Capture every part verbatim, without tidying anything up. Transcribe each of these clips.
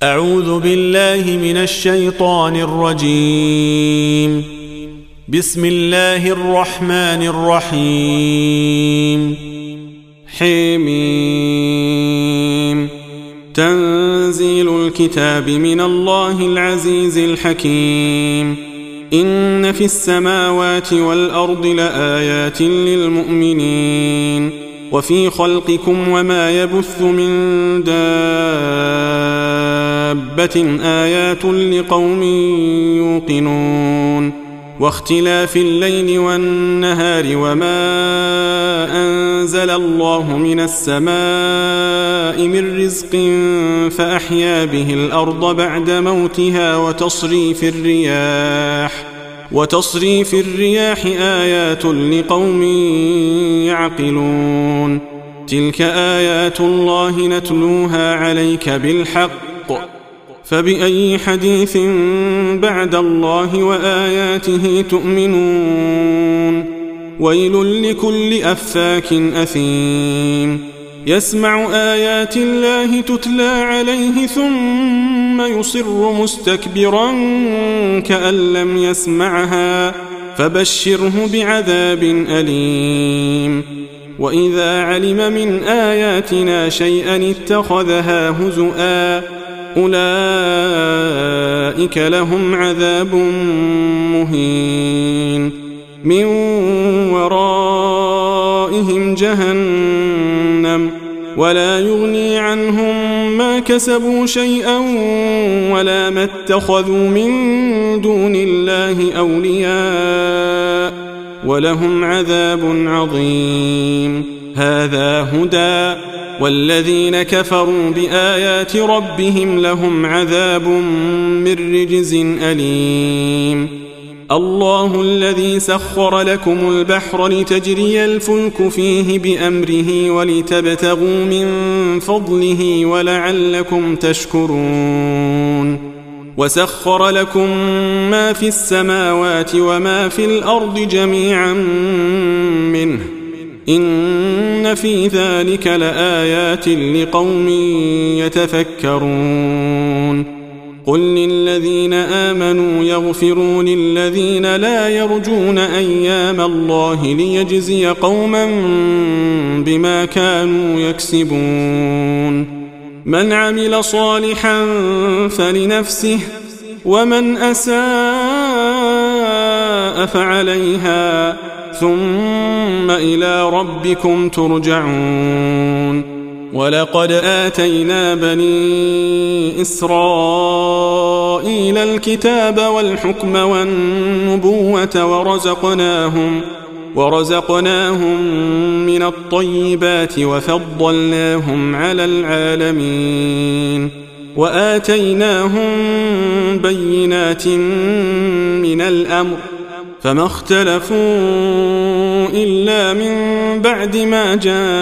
أعوذ بالله من الشيطان الرجيم. بسم الله الرحمن الرحيم. حميم. تنزيل الكتاب من الله العزيز الحكيم. إن في السماوات والأرض لآيات للمؤمنين وفي خلقكم وما يبث من دابة آيات لقوم يوقنون واختلاف الليل والنهار وما أنزل الله من السماء من رزق فأحيا به الأرض بعد موتها وتصريف الرياح وتصريف الرياح آيات لقوم يعقلون تلك آيات الله نتلوها عليك بالحق فبأي حديث بعد الله وآياته تؤمنون ويل لكل أفاك أثيم يسمع آيات الله تتلى عليه ثم يصر مستكبرا كأن لم يسمعها فبشره بعذاب أليم وإذا علم من آياتنا شيئا اتخذها هزؤا أولئك لهم عذاب مهين من ورائهم جهنم ولا يغني عنهم ما كسبوا شيئا ولا ما اتخذوا من دون الله أولياء ولهم عذاب عظيم هذا هدى والذين كفروا بآيات ربهم لهم عذاب من رجز أليم الله الذي سخر لكم البحر لتجري الفلك فيه بأمره ولتبتغوا من فضله ولعلكم تشكرون وسخر لكم ما في السماوات وما في الأرض جميعا منه إن في ذلك لآيات لقوم يتفكرون قل للذين آمنوا يغفروا للذين لا يرجون أيام الله ليجزي قوما بما كانوا يكسبون من عمل صالحا فلنفسه ومن أساء فعليها ثم إلى ربكم ترجعون ولقد آتينا بني إسرائيل الكتاب والحكم والنبوة ورزقناهم ورزقناهم من الطيبات وفضلناهم على العالمين وآتيناهم بينات من الأمر فما اختلفوا إلا من بعد ما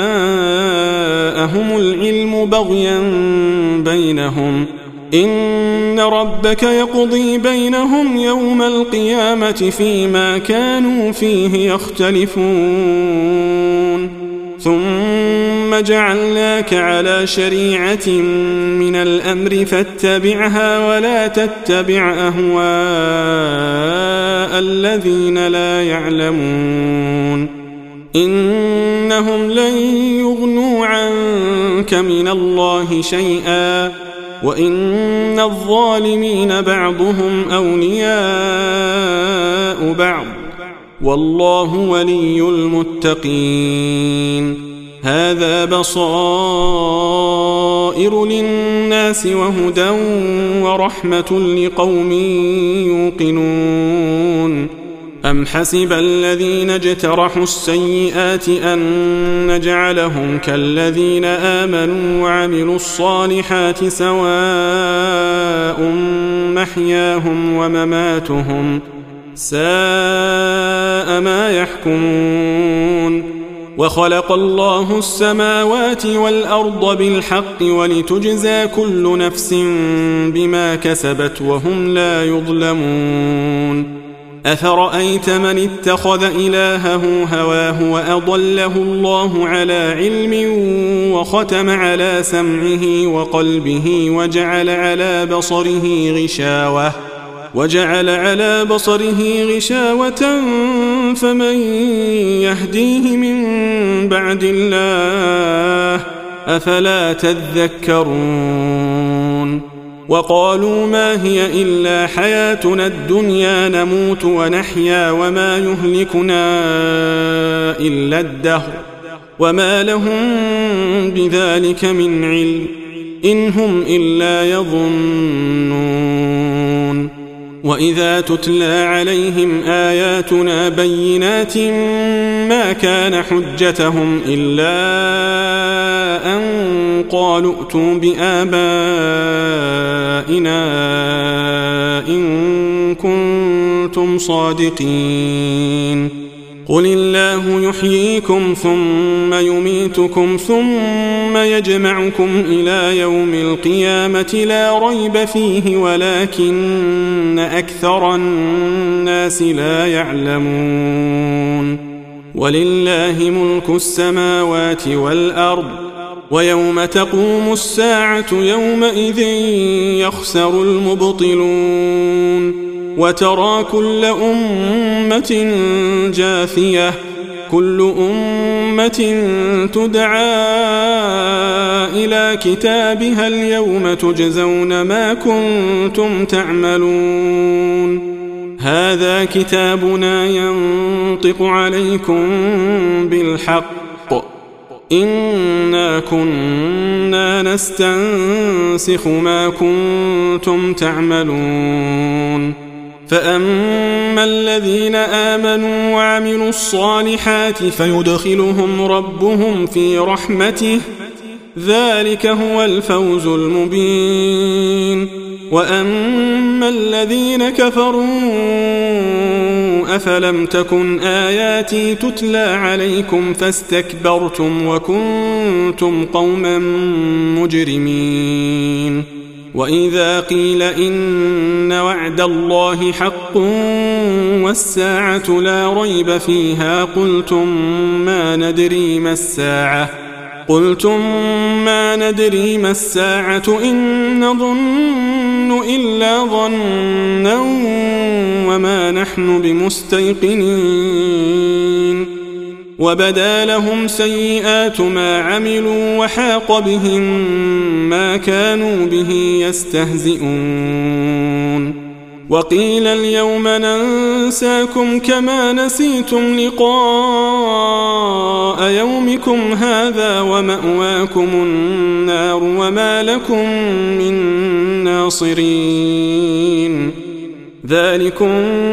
جاءهم العلم بغيا بينهم إن ربك يقضي بينهم يوم القيامة فيما كانوا فيه يختلفون ثم جعلناك على شريعة من الأمر فاتبعها ولا تتبع أهواء الذين لا يعلمون إنهم لن يغنوا عنك من الله شيئا وإن الظالمين بعضهم أولياء بعض والله ولي المتقين هذا بصائر للناس وهدى ورحمة لقوم يوقنون أم حسب الذين اجترحوا السيئات أن نجعلهم كالذين آمنوا وعملوا الصالحات سواء محياهم ومماتهم ساء ما يحكمون وخلق الله السماوات والأرض بالحق ولتجزى كل نفس بما كسبت وهم لا يظلمون أفرأيت من اتخذ إلهه هواه وأضله الله على علم وختم على سمعه وقلبه وجعل على بصره غشاوة وجعل على بصره غشاوة فمن يهديه من بعد الله أفلا تذكرون وقالوا ما هي إلا حياتنا الدنيا نموت ونحيا وما يهلكنا إلا الدهر وما لهم بذلك من علم إن هم إلا يظنون وإذا تتلى عليهم آياتنا بينات ما كان حجتهم إلا أن قالوا ائتوا بآبائنا إن كنتم صادقين قل الله يحييكم ثم يميتكم ثم يجمعكم إلى يوم القيامة لا ريب فيه ولكن أكثر الناس لا يعلمون ولله ملك السماوات والأرض ويوم تقوم الساعة يومئذ يخسر المبطلون وترى كل أمة جاثية كل أمة تدعى إلى كتابها اليوم تجزون ما كنتم تعملون هذا كتابنا ينطق عليكم بالحق إنا كنا نستنسخ ما كنتم تعملون فأما الذين آمنوا وعملوا الصالحات فيدخلهم ربهم في رحمته ذلك هو الفوز المبين وأما الذين كفروا أفلم تكن آياتي تتلى عليكم فاستكبرتم وكنتم قوما مجرمين وإذا قيل إن وعد الله حق والساعة لا ريب فيها قلتم ما ندري ما الساعة قلتم ما ندري ما الساعة إن نظن إلا ظنا وما نحن بمستيقنين وبدا لهم سيئات ما عملوا وحاق بهم ما كانوا به يستهزئون وقيل اليوم ننساكم كما نسيتم لقاء يومكم هذا ومأواكم النار وما لكم من ناصرين ذلكم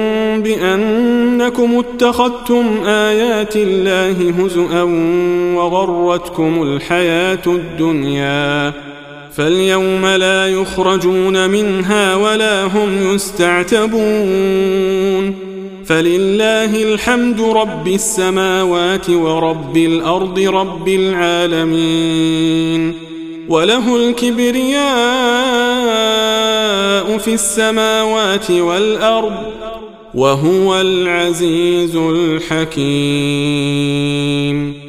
بأنكم اتخذتم آيات الله هزؤا وغرتكم الحياة الدنيا فاليوم لا يخرجون منها ولا هم يستعتبون فلله الحمد رب السماوات ورب الأرض رب العالمين وله الكبرياء في السماوات والأرض وهو العزيز الحكيم